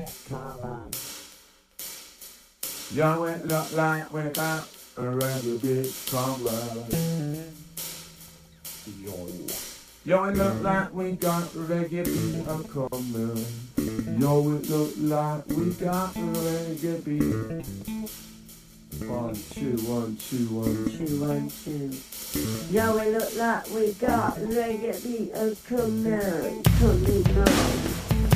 Yo, it look like we got a really big problem. Yo, it look like we got reggae beat a coming. Yo, it look like we got reggae beat. 1, 2, 1, 2, 1, 2, 1, 2. Yo, it look like we got reggae beat a coming. Coming on.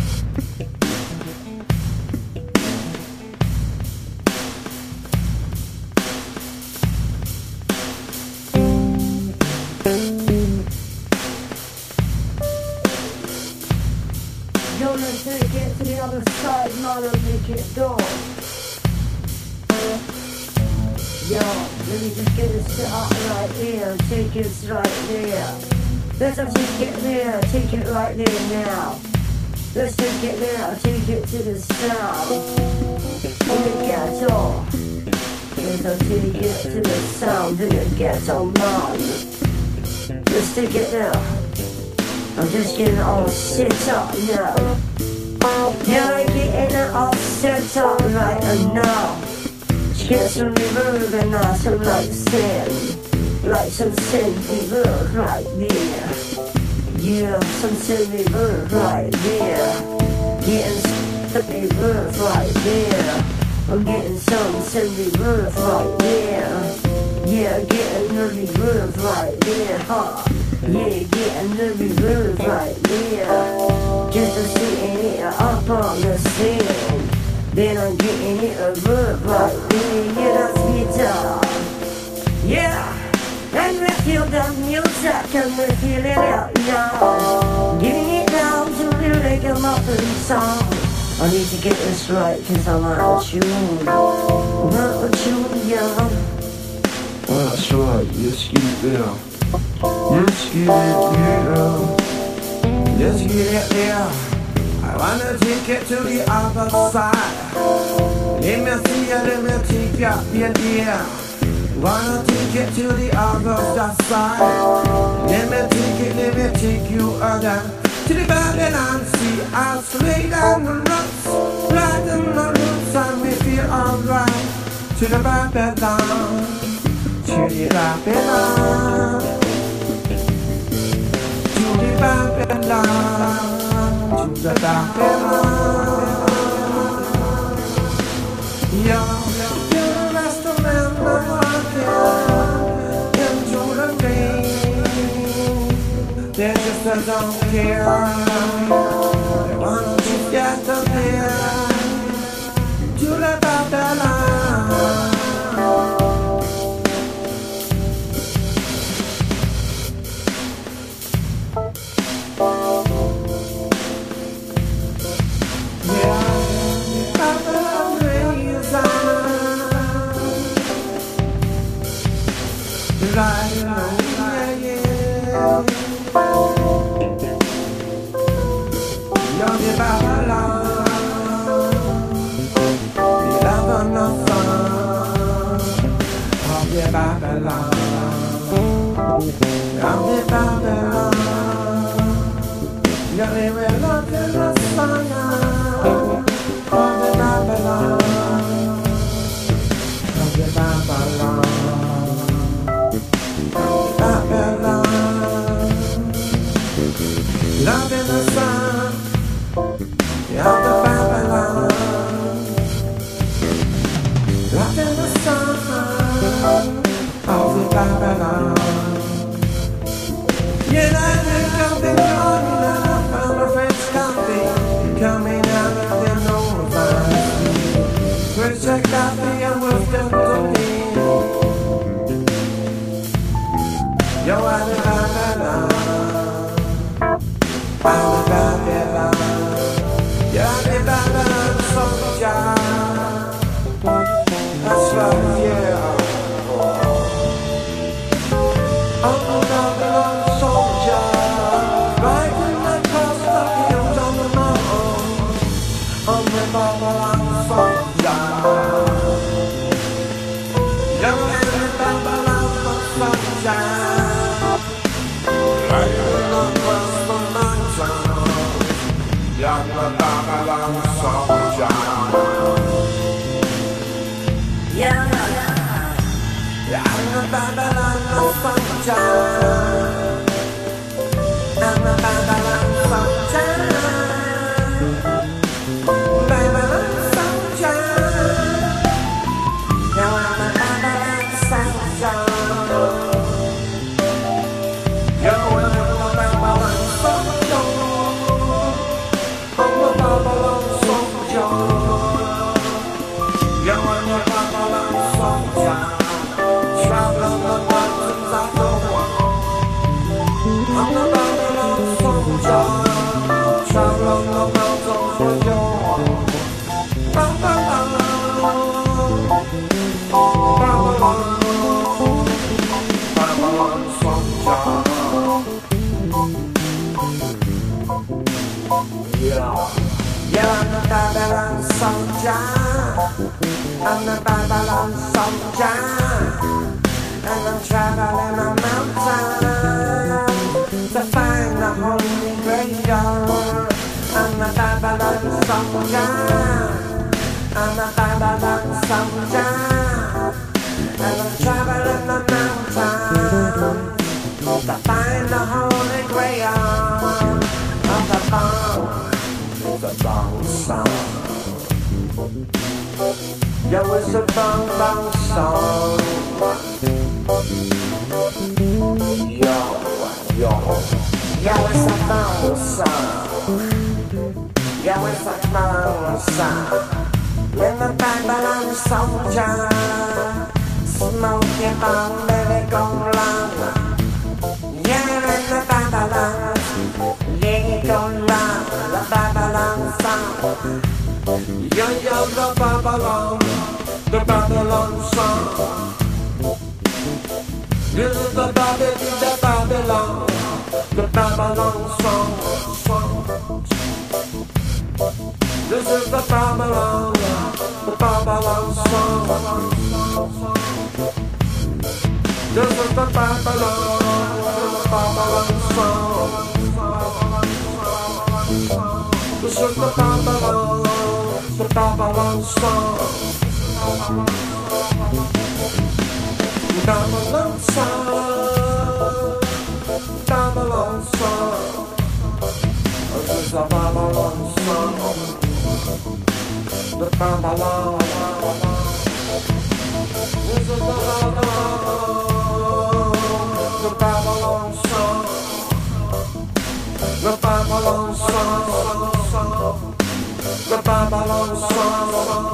Gonna take it to the other side, man, and make it go. Yo, let me just get it set up right here, take it right there. Let's just take it there, take it right there now. Let's take it there, take it to the sound. In the ghetto. Let's take it to the sound in the ghetto, man. Let's take it there. I'm just getting all set up now. Yeah, I'm getting it all set up right now. Just get some reverb and now some like sand. Like some sand reverb right there. Yeah, some sand reverb right there. Getting some reverb right there. I'm getting some sand reverb right there. Yeah, getting the reverb right there, huh? Yeah, getting the reverb right there. Just a sitting it up on the scene. Then I'm getting it a verb right there. Yeah, that's guitar. Yeah, and we feel the music and we feel it out now. Giving it down to the ragamuffin song. I need to get this right cause I'm out of tune. Out of tune, yeah. Well, that's right, let's get it there. Let's get it there. Let's get it there. I wanna take it to the other side. Let me see you, let me take you in there. Wanna take it to the other side. Let me take you down to the Babylon Sea. I'll lay down the roots, right in the roots, and we feel alright. To the Babylon, to the Babylon, to the Babylon, to the Babylon. Yeah, feel the rest of them walking into the rain. They just don't care. They want to get up there to the Babylon. Love in the sun, yeah, the Babylon. Love in the sun, of the Babylon. Yeah, I think I've been going out, found a French coffee, coming out of the nose. French coffee, and was done to me. Yo, I the Babylon. I'm the Babylon, yeah, the Babylon soldier. That's right, yeah. I'm the Babylon soldier, riding across the hills on the mountain. I'm the Babylon soldier, yeah, the Babylon soldier. Riding across the mountain. I'm the Babylon soldier. Yeah. I'm a Babylon soldier. I'm a Babylon soldier. Babylon soldier. Now I'm a Babylon soldier. Yo, I'm a Babylon soldier. I'm a Babylon soldier. Yo, I'm a Babylon soldier. Traveling the mountains of the world. I'm a Babylon soldier. Traveling the mountains of the world. Babylon, Babylon soldier. Yeah, I'm a Babylon soldier. I'm a Babylon soldier. And I'm traveling a mountain to find the holy grail. I'm a Babylon soldier. I'm a Babylon soldier. And I'm traveling the mountain to find the holy grail of the bong song. Yo, it's a bong song. Yo, it's a bong song. Yo, it's a bong song. In the Babylon soldier, smoking bong, baby, go long. Yeah, in the Babylon, yeah, go long. The Babylon song. Yo, the Babylon song. This is the Babylon song. This is the Babylon song. This is the Babylon song. This is the Babylon song. Babylon song. Babylon song. This is the Babylon song. The Babylon. This is the Babylon song. The Babylon song. The Babylon song.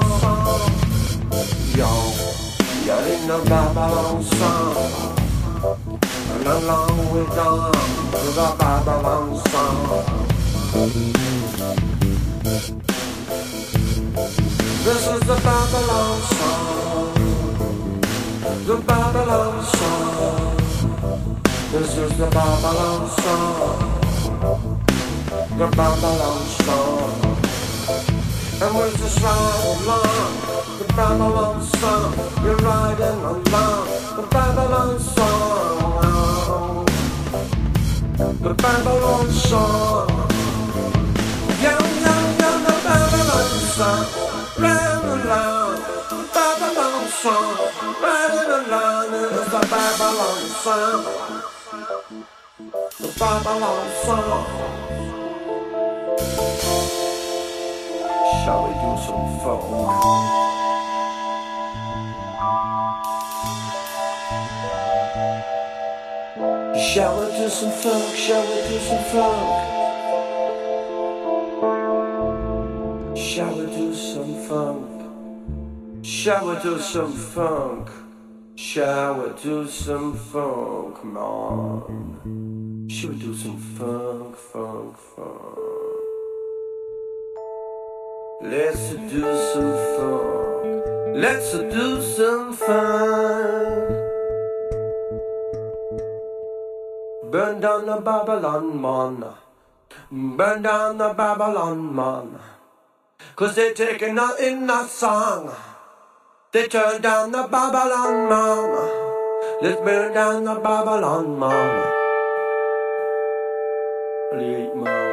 You're in the Babylon song. And along we go to the Babylon song. This is the Babylon song. The Babylon song. This is the Babylon song. The Babylon song. And we just ride along the Babylon song. You're riding along the Babylon song. The Babylon song. Yo, the Babylon song. Riding along the Babylon song. Riding along is the Babylon song. The Babylon song. Shall we do some folk? Shall we do some folk? Shall we do some folk? Shall we do some funk? Shall we do some funk? Shall we do some funk? Come on. Shall we do some funk, funk, funk? Let's do some funk. Let's do some funk. Burn down the Babylon man. Burn down the Babylon man. 'Cause they're taking out in that song. They turn down the Babylon man. Let's burn down the Babylon man. Please, man.